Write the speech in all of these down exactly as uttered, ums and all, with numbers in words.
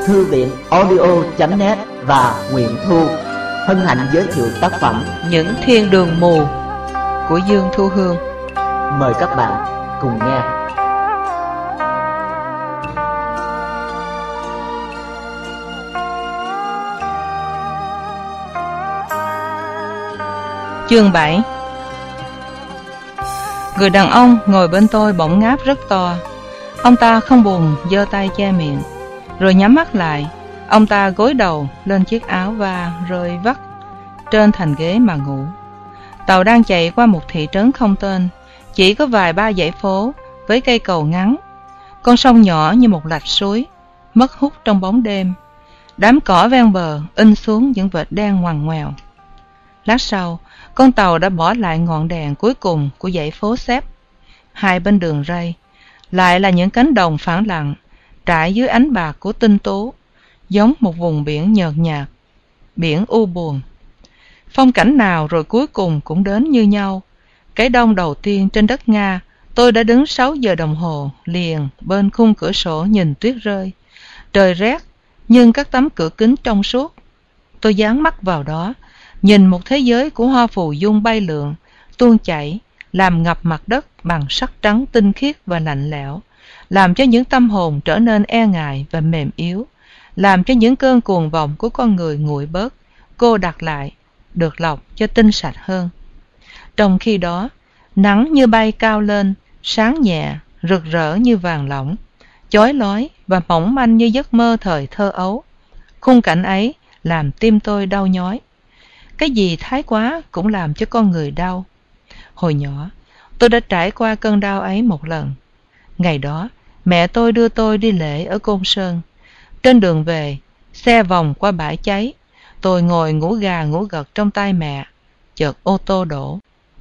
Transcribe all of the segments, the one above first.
Thư viện audio chấm net và Nguyện Thu hân hạnh giới thiệu tác phẩm Những Thiên Đường Mù của Dương Thu Hương. Mời các bạn cùng nghe. Chương bảy. Người đàn ông ngồi bên tôi bỗng ngáp rất to. Ông ta không buồn giơ tay che miệng, rồi nhắm mắt lại. Ông ta gối đầu lên chiếc áo và rơi vắt trên thành ghế mà ngủ. Tàu đang chạy qua một thị trấn không tên, chỉ có vài ba dãy phố với cây cầu ngắn. Con sông nhỏ như một lạch suối, mất hút trong bóng đêm. Đám cỏ ven bờ in xuống những vệt đen ngoằn ngoèo. Lát sau, con tàu đã bỏ lại ngọn đèn cuối cùng của dãy phố xếp. Hai bên đường ray lại là những cánh đồng phẳng lặng, trải dưới ánh bạc của tinh tú, giống một vùng biển nhợt nhạt, biển u buồn. Phong cảnh nào rồi cuối cùng cũng đến như nhau. Cái đông đầu tiên trên đất Nga, tôi đã đứng sáu giờ đồng hồ liền bên khung cửa sổ nhìn tuyết rơi. Trời rét, nhưng các tấm cửa kính trong suốt. Tôi dán mắt vào đó, nhìn một thế giới của hoa phù dung bay lượn, tuôn chảy, làm ngập mặt đất bằng sắc trắng tinh khiết và lạnh lẽo, làm cho những tâm hồn trở nên e ngại và mềm yếu, làm cho những cơn cuồng vọng của con người nguội bớt, cô đặc lại, được lọc cho tinh sạch hơn. Trong khi đó, nắng như bay cao lên, sáng nhẹ, rực rỡ như vàng lỏng, chói lói và mỏng manh như giấc mơ thời thơ ấu. Khung cảnh ấy làm tim tôi đau nhói. Cái gì thái quá cũng làm cho con người đau. Hồi nhỏ, tôi đã trải qua cơn đau ấy một lần. Ngày đó, mẹ tôi đưa tôi đi lễ ở Côn Sơn. Trên đường về, xe vòng qua bãi cháy. Tôi ngồi ngủ gà ngủ gật trong tay mẹ. Chợt ô tô đổ,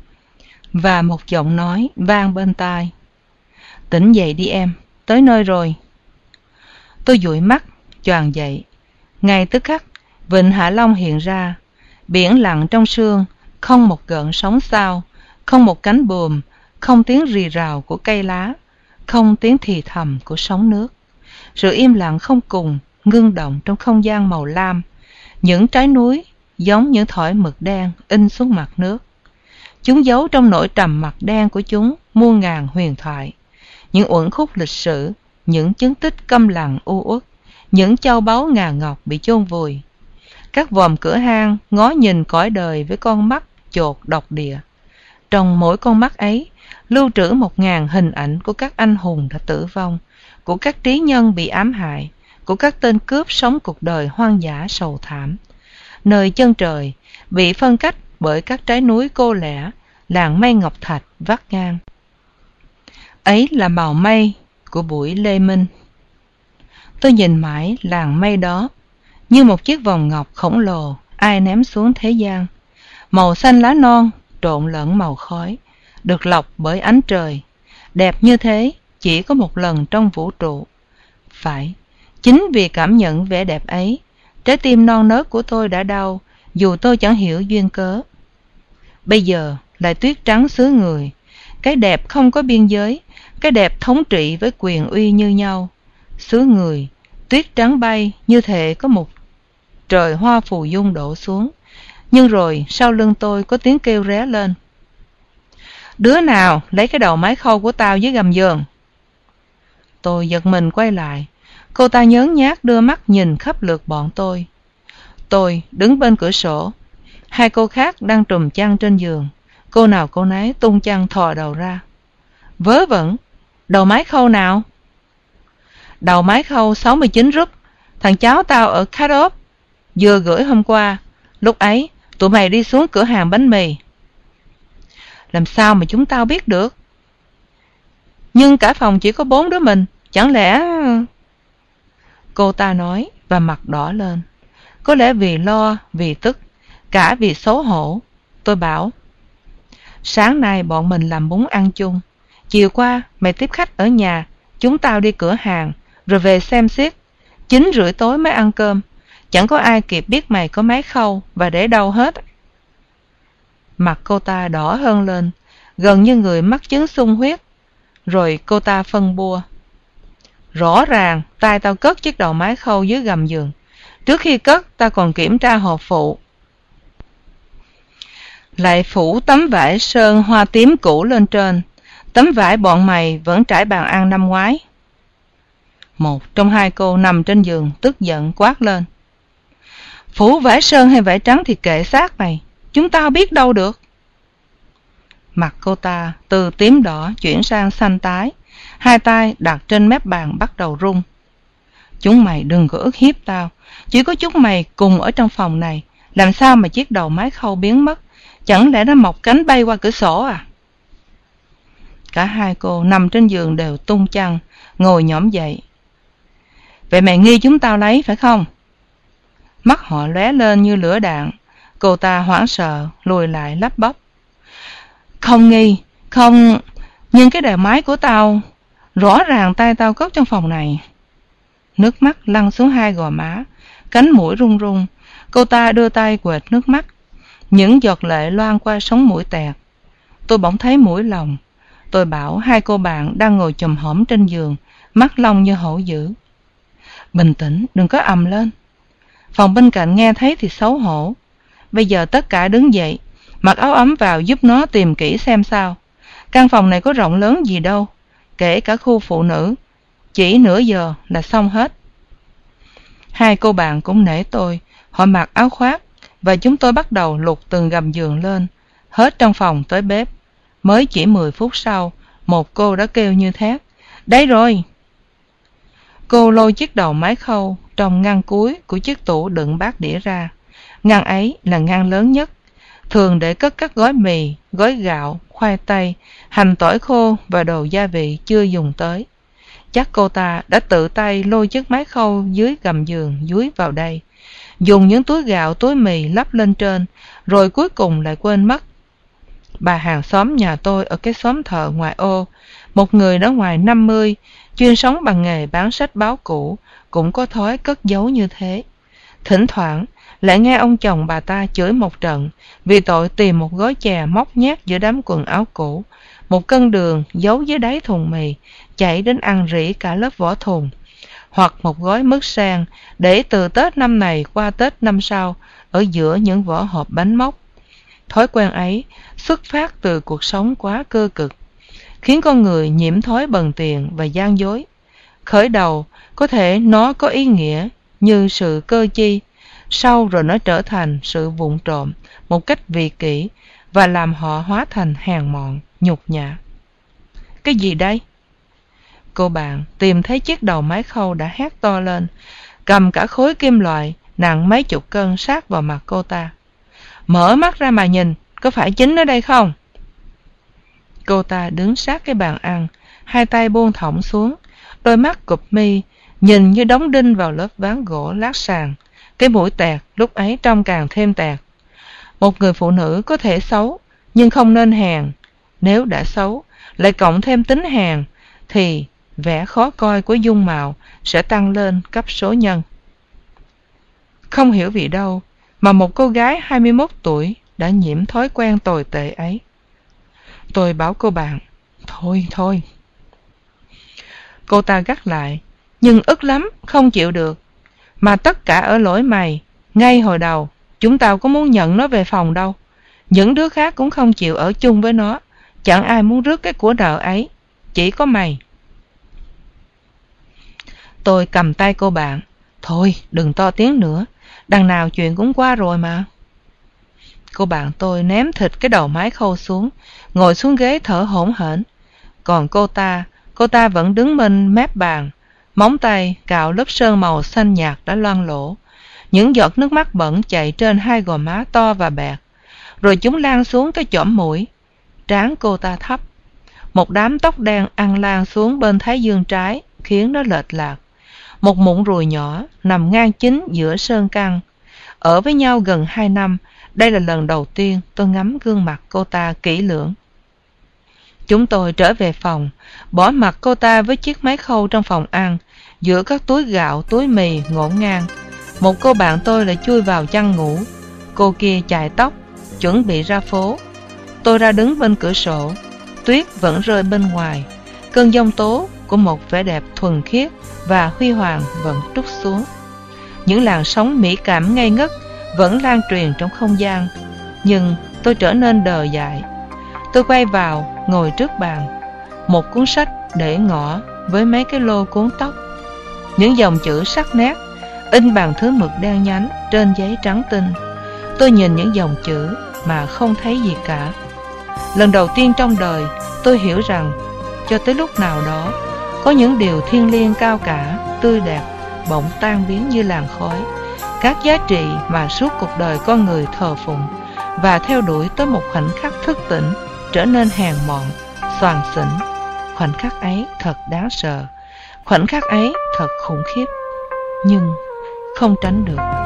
và một giọng nói vang bên tai: "Tỉnh dậy đi em, tới nơi rồi." Tôi dụi mắt, choàng dậy. Ngay tức khắc, vịnh Hạ Long hiện ra. Biển lặng trong sương, không một gợn sóng xao, không một cánh buồm, không tiếng rì rào của cây lá, không tiếng thì thầm của sóng nước. Sự im lặng không cùng, ngưng động trong không gian màu lam. Những trái núi giống những thỏi mực đen in xuống mặt nước. Chúng giấu trong nỗi trầm mặc đen của chúng muôn ngàn huyền thoại, những uẩn khúc lịch sử, những chứng tích câm lặng u uất, những châu báu ngà ngọc bị chôn vùi. Các vòm cửa hang ngó nhìn cõi đời với con mắt chột độc địa. Trong mỗi con mắt ấy lưu trữ một ngàn hình ảnh của các anh hùng đã tử vong, của các trí nhân bị ám hại, của các tên cướp sống cuộc đời hoang dã sầu thảm. Nơi chân trời bị phân cách bởi các trái núi cô lẻ, làng mây ngọc thạch vắt ngang. Ấy là màu mây của buổi Lê Minh. Tôi nhìn mãi làng mây đó như một chiếc vòng ngọc khổng lồ ai ném xuống thế gian. Màu xanh lá non trộn lẫn màu khói, được lọc bởi ánh trời. Đẹp như thế chỉ có một lần trong vũ trụ. Phải, chính vì cảm nhận vẻ đẹp ấy, trái tim non nớt của tôi đã đau, dù tôi chẳng hiểu duyên cớ. Bây giờ lại tuyết trắng xứ người, cái đẹp không có biên giới, cái đẹp thống trị với quyền uy như nhau. Xứ người, tuyết trắng bay như thể có một trời hoa phù dung đổ xuống. Nhưng rồi sau lưng tôi có tiếng kêu ré lên: "Đứa nào lấy cái đầu máy khâu của tao dưới gầm giường?" Tôi giật mình quay lại. Cô ta nhớn nhác đưa mắt nhìn khắp lượt bọn tôi. Tôi đứng bên cửa sổ. Hai cô khác đang trùm chăn trên giường. Cô nào cô nấy tung chăn thò đầu ra. "Vớ vẩn, đầu máy khâu nào?" "Đầu máy khâu sáu mươi chín rúp, thằng cháu tao ở Kharkov vừa gửi hôm qua. Lúc ấy tụi mày đi xuống cửa hàng bánh mì." "Làm sao mà chúng tao biết được?" "Nhưng cả phòng chỉ có bốn đứa mình, chẳng lẽ..." Cô ta nói và mặt đỏ lên. Có lẽ vì lo, vì tức, cả vì xấu hổ. Tôi bảo: "Sáng nay bọn mình làm bún ăn chung. Chiều qua mày tiếp khách ở nhà, chúng tao đi cửa hàng, rồi về xem xiết. Chín rưỡi tối mới ăn cơm. Chẳng có ai kịp biết mày có máy khâu và để đâu hết." Mặt cô ta đỏ hơn lên, gần như người mắc chứng sung huyết. Rồi cô ta phân bua: Rõ ràng tay tao cất chiếc đầu máy khâu dưới gầm giường. Trước khi cất, tao còn kiểm tra hộp phụ, lại phủ tấm vải sơn hoa tím cũ lên trên. Tấm vải bọn mày vẫn trải bàn ăn năm ngoái. Một trong hai cô nằm trên giường tức giận quát lên: Phủ vải sơn hay vải trắng thì kệ xác mày, chúng tao biết đâu được. Mặt cô ta từ tím đỏ chuyển sang xanh tái, hai tay đặt trên mép bàn bắt đầu run. Chúng mày đừng có ức hiếp tao, chỉ có chúng mày cùng ở trong phòng này, làm sao mà chiếc đầu máy khâu biến mất? Chẳng lẽ nó mọc cánh bay qua cửa sổ à? Cả hai cô nằm trên giường đều tung chăn, ngồi nhõm dậy. Vậy mày nghi chúng tao lấy phải không? Mắt họ lóe lên như lửa đạn. Cô ta hoảng sợ lùi lại lắp bắp: Không nghi, không, nhưng cái đầu máy của tao, rõ ràng tay tao cất trong phòng này. Nước mắt lăn xuống hai gò má, cánh mũi run run. Cô ta đưa tay quệt nước mắt, những giọt lệ loang qua sống mũi tẹt. Tôi bỗng thấy mũi lòng. Tôi bảo hai cô bạn đang ngồi chùm hổm trên giường, mắt long như hổ dữ: Bình tĩnh, đừng có ầm lên. Phòng bên cạnh nghe thấy thì xấu hổ. Bây giờ tất cả đứng dậy, mặc áo ấm vào giúp nó tìm kỹ xem sao. Căn phòng này có rộng lớn gì đâu, kể cả khu phụ nữ, chỉ nửa giờ là xong hết. Hai cô bạn cũng nể tôi, họ mặc áo khoác, và chúng tôi bắt đầu lục từng gầm giường lên, hết trong phòng tới bếp. Mới chỉ mười phút sau, một cô đã kêu như thét: Đấy rồi! Cô lôi chiếc đầu máy khâu trong ngăn cuối của chiếc tủ đựng bát đĩa ra. Ngăn ấy là ngăn lớn nhất, thường để cất các gói mì, gói gạo, khoai tây, hành tỏi khô và đồ gia vị chưa dùng tới. Chắc cô ta đã tự tay lôi chiếc máy khâu dưới gầm giường dúi vào đây, dùng những túi gạo, túi mì lắp lên trên, rồi cuối cùng lại quên mất. Bà hàng xóm nhà tôi ở cái xóm thợ ngoài ô, một người đã ngoài năm mươi, chuyên sống bằng nghề bán sách báo cũ, cũng có thói cất giấu như thế. Thỉnh thoảng lại nghe ông chồng bà ta chửi một trận vì tội tìm một gói chè móc nhét giữa đám quần áo cũ, một cân đường giấu dưới đáy thùng mì, chảy đến ăn rỉ cả lớp vỏ thùng, hoặc một gói mứt sen để từ Tết năm này qua Tết năm sau ở giữa những vỏ hộp bánh móc. Thói quen ấy xuất phát từ cuộc sống quá cơ cực, khiến con người nhiễm thói bần tiền và gian dối. Khởi đầu có thể nó có ý nghĩa như sự cơ chi, sau rồi nó trở thành sự vụng trộm một cách vị kỷ và làm họ hóa thành hèn mọn, nhục nhã. Cái gì đây? Cô bạn tìm thấy chiếc đầu máy khâu đã hét to lên, cầm cả khối kim loại nặng mấy chục cân sát vào mặt cô ta. Mở mắt ra mà nhìn, có phải chính ở đây không? Cô ta đứng sát cái bàn ăn, hai tay buông thõng xuống, đôi mắt cụp mi, nhìn như đóng đinh vào lớp ván gỗ lát sàn. Cái mũi tẹt lúc ấy trông càng thêm tẹt. Một người phụ nữ có thể xấu, nhưng không nên hèn. Nếu đã xấu, lại cộng thêm tính hèn, thì vẻ khó coi của dung mạo sẽ tăng lên cấp số nhân. Không hiểu vì đâu mà một cô gái hai mươi mốt tuổi đã nhiễm thói quen tồi tệ ấy. Tôi bảo cô bạn: Thôi thôi. Cô ta gắt lại: Nhưng ức lắm, không chịu được. Mà tất cả ở lỗi mày. Ngay hồi đầu chúng tao có muốn nhận nó về phòng đâu. Những đứa khác cũng không chịu ở chung với nó. Chẳng ai muốn rước cái của nợ ấy, chỉ có mày. Tôi cầm tay cô bạn: Thôi đừng to tiếng nữa, đằng nào chuyện cũng qua rồi mà. Cô bạn tôi ném thịt cái đầu máy khâu xuống, ngồi xuống ghế thở hổn hển. Còn cô ta, cô ta vẫn đứng bên mép bàn, móng tay cạo lớp sơn màu xanh nhạt đã loang lổ. Những giọt nước mắt bẩn chạy trên hai gò má to và bẹt, rồi chúng lan xuống cái chõm mũi. Trán cô ta thấp, một đám tóc đen ăn lan xuống bên thái dương trái, khiến nó lệch lạc. Một mụn ruồi nhỏ nằm ngang chính giữa sơn căn. Ở với nhau gần hai năm, đây là lần đầu tiên tôi ngắm gương mặt cô ta kỹ lưỡng. Chúng tôi trở về phòng, bỏ mặc cô ta với chiếc máy khâu trong phòng ăn, giữa các túi gạo, túi mì ngổn ngang. Một cô bạn tôi lại chui vào chăn ngủ, cô kia chải tóc, chuẩn bị ra phố. Tôi ra đứng bên cửa sổ, tuyết vẫn rơi bên ngoài, cơn giông tố của một vẻ đẹp thuần khiết và huy hoàng vẫn trút xuống. Những làn sóng mỹ cảm ngây ngất vẫn lan truyền trong không gian, nhưng tôi trở nên đờ dại. Tôi quay vào, ngồi trước bàn, một cuốn sách để ngỏ với mấy cái lô cuốn tóc. Những dòng chữ sắc nét, in bằng thứ mực đen nhánh trên giấy trắng tinh. Tôi nhìn những dòng chữ mà không thấy gì cả. Lần đầu tiên trong đời, tôi hiểu rằng cho tới lúc nào đó, có những điều thiêng liêng cao cả, tươi đẹp, bỗng tan biến như làn khói. Các giá trị mà suốt cuộc đời con người thờ phụng và theo đuổi tới một khoảnh khắc thức tỉnh trở nên hèn mọn, xoàn xỉnh. Khoảnh khắc ấy thật đáng sợ, khoảnh khắc ấy thật khủng khiếp, nhưng không tránh được.